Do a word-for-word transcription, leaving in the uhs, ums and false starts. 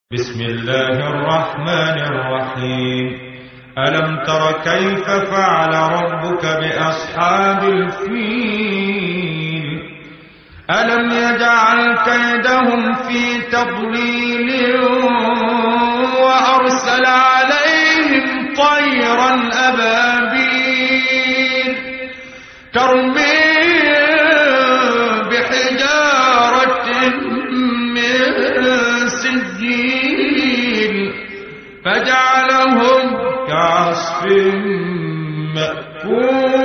بسم الله الرحمن الرحيم. ألم تر كيف فعل ربك بأصحاب الفيل؟ ألم يجعل كيدهم في تضليل وأرسل عليهم طيرا أبابيل ترميهم بحجارة من سجيل فجعلهم كعصف مأكول.